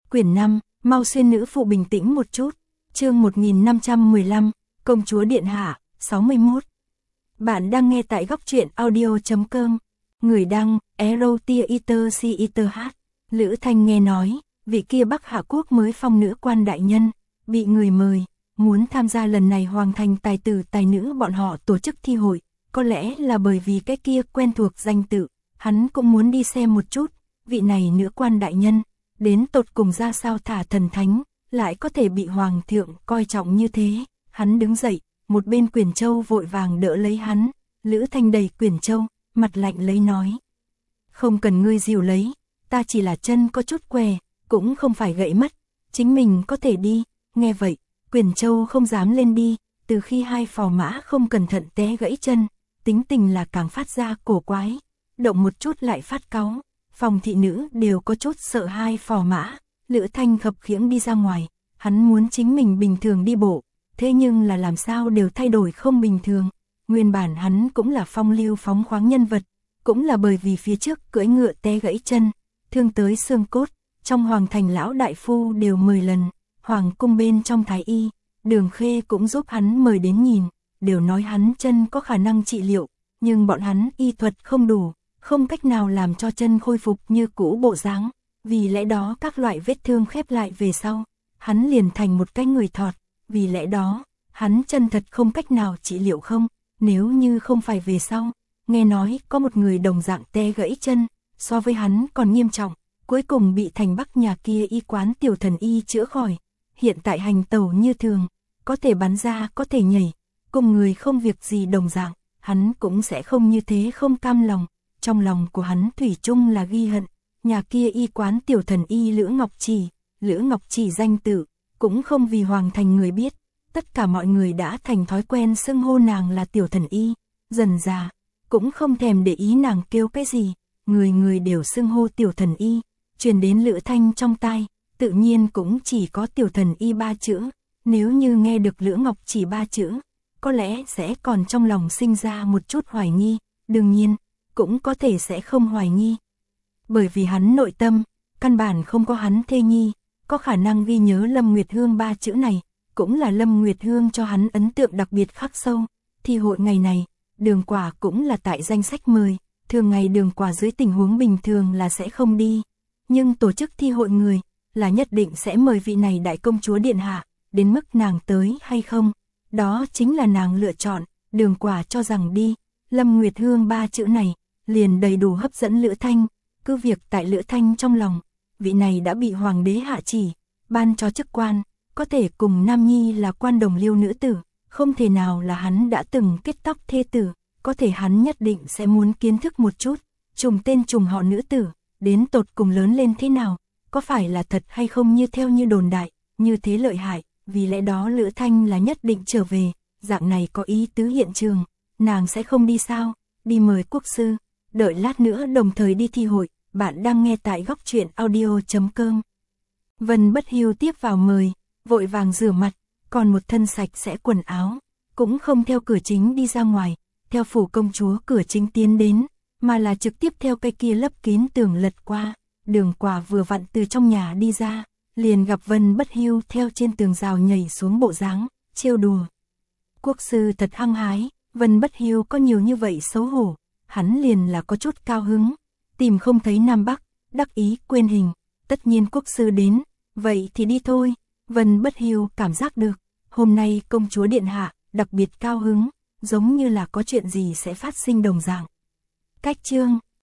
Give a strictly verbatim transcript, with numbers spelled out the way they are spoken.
Quyển năm, mau xuyên nữ phụ bình tĩnh một chút. Chương một nghìn năm trăm mười lăm, Công chúa điện hạ, sáu mươi mốt. Bạn đang nghe tại góc truyện audio chấm com. Người đăng, Erotia Iter Si Iter H. Lữ Thanh nghe nói, vị kia Bắc Hạ Quốc mới phong nữ quan đại nhân, bị người mời, muốn tham gia lần này hoàng thành tài tử tài nữ bọn họ tổ chức thi hội. Có lẽ là bởi vì cái kia quen thuộc danh tự, hắn cũng muốn đi xem một chút, vị này nữ quan đại nhân, đến tột cùng ra sao thả thần thánh, lại có thể bị hoàng thượng coi trọng như thế. Hắn đứng dậy, một bên Quyền Châu vội vàng đỡ lấy hắn, Lữ Thanh đẩy Quyền Châu, mặt lạnh lấy nói. Không cần ngươi dìu lấy, ta chỉ là chân có chút què, cũng không phải gãy mất, chính mình có thể đi. Nghe vậy, Quyền Châu không dám lên đi, từ khi hai phò mã không cẩn thận té gãy chân, tính tình là càng phát ra cổ quái, động một chút lại phát cáu. Phòng thị nữ đều có chút sợ hai phò mã. Lữ Thanh khập khiễng đi ra ngoài, hắn muốn chính mình bình thường đi bộ, thế nhưng là làm sao đều thay đổi không bình thường. Nguyên bản hắn cũng là phong lưu phóng khoáng nhân vật, cũng là bởi vì phía trước cưỡi ngựa té gãy chân, thương tới xương cốt, trong hoàng thành lão đại phu đều mười lần, hoàng cung bên trong thái y, Đường Khê cũng giúp hắn mời đến nhìn, đều nói hắn chân có khả năng trị liệu, nhưng bọn hắn y thuật không đủ, không cách nào làm cho chân khôi phục như cũ bộ dáng. Vì lẽ đó các loại vết thương khép lại về sau, hắn liền thành một cái người thọt. Vì lẽ đó, hắn chân thật không cách nào trị liệu không. Nếu như không phải về sau, nghe nói có một người đồng dạng té gãy chân, so với hắn còn nghiêm trọng, cuối cùng bị thành Bắc nhà kia y quán tiểu thần y chữa khỏi. Hiện tại hành tẩu như thường, có thể bắn ra có thể nhảy, cùng người không việc gì đồng dạng, hắn cũng sẽ không như thế không cam lòng. Trong lòng của hắn thủy chung là ghi hận, nhà kia y quán tiểu thần y Lữ Ngọc Trì, Lữ Ngọc Trì danh tự, cũng không vì hoàng thành người biết, tất cả mọi người đã thành thói quen xưng hô nàng là tiểu thần y, dần dà, cũng không thèm để ý nàng kêu cái gì, người người đều xưng hô tiểu thần y, truyền đến Lữ Thanh trong tai, tự nhiên cũng chỉ có tiểu thần y ba chữ, nếu như nghe được Lữ Ngọc Trì ba chữ, có lẽ sẽ còn trong lòng sinh ra một chút hoài nghi, đương nhiên, cũng có thể sẽ không hoài nghi. Bởi vì hắn nội tâm, căn bản không có hắn thê nhi, có khả năng ghi nhớ Lâm Nguyệt Hương ba chữ này, cũng là Lâm Nguyệt Hương cho hắn ấn tượng đặc biệt khắc sâu. Thi hội ngày này, Đường Quả cũng là tại danh sách mời, thường ngày Đường Quả dưới tình huống bình thường là sẽ không đi, nhưng tổ chức thi hội người, là nhất định sẽ mời vị này đại công chúa điện hạ, đến mức nàng tới hay không, đó chính là nàng lựa chọn. Đường Quả cho rằng đi, Lâm Nguyệt Hương ba chữ này, liền đầy đủ hấp dẫn Lữ Thanh, cứ việc tại Lữ Thanh trong lòng, vị này đã bị hoàng đế hạ chỉ, ban cho chức quan, có thể cùng Nam Nhi là quan đồng liêu nữ tử, không thể nào là hắn đã từng kết tóc thê tử, có thể hắn nhất định sẽ muốn kiến thức một chút, trùng tên trùng họ nữ tử, đến tột cùng lớn lên thế nào, có phải là thật hay không như theo như đồn đại, như thế lợi hại, vì lẽ đó Lữ Thanh là nhất định trở về, dạng này có ý tứ hiện trường, nàng sẽ không đi sao, đi mời quốc sư. Đợi lát nữa đồng thời đi thi hội, bạn đang nghe tại góc truyện audio chấm com. Vân Bất Hiu tiếp vào mời, vội vàng rửa mặt, còn một thân sạch sẽ quần áo, cũng không theo cửa chính đi ra ngoài, theo phủ công chúa cửa chính tiến đến, mà là trực tiếp theo cây kia lấp kín tường lật qua. Đường Quả vừa vặn từ trong nhà đi ra, liền gặp Vân Bất Hiu theo trên tường rào nhảy xuống bộ dáng, trêu đùa. Quốc sư thật hăng hái, Vân Bất Hiu có nhiều như vậy xấu hổ. Hắn liền là có chút cao hứng, tìm không thấy Nam Bắc, đắc ý quên hình, tất nhiên quốc sư đến, vậy thì đi thôi. Vân Bất Hiu cảm giác được, hôm nay công chúa điện hạ đặc biệt cao hứng, giống như là có chuyện gì sẽ phát sinh đồng dạng. Cách chương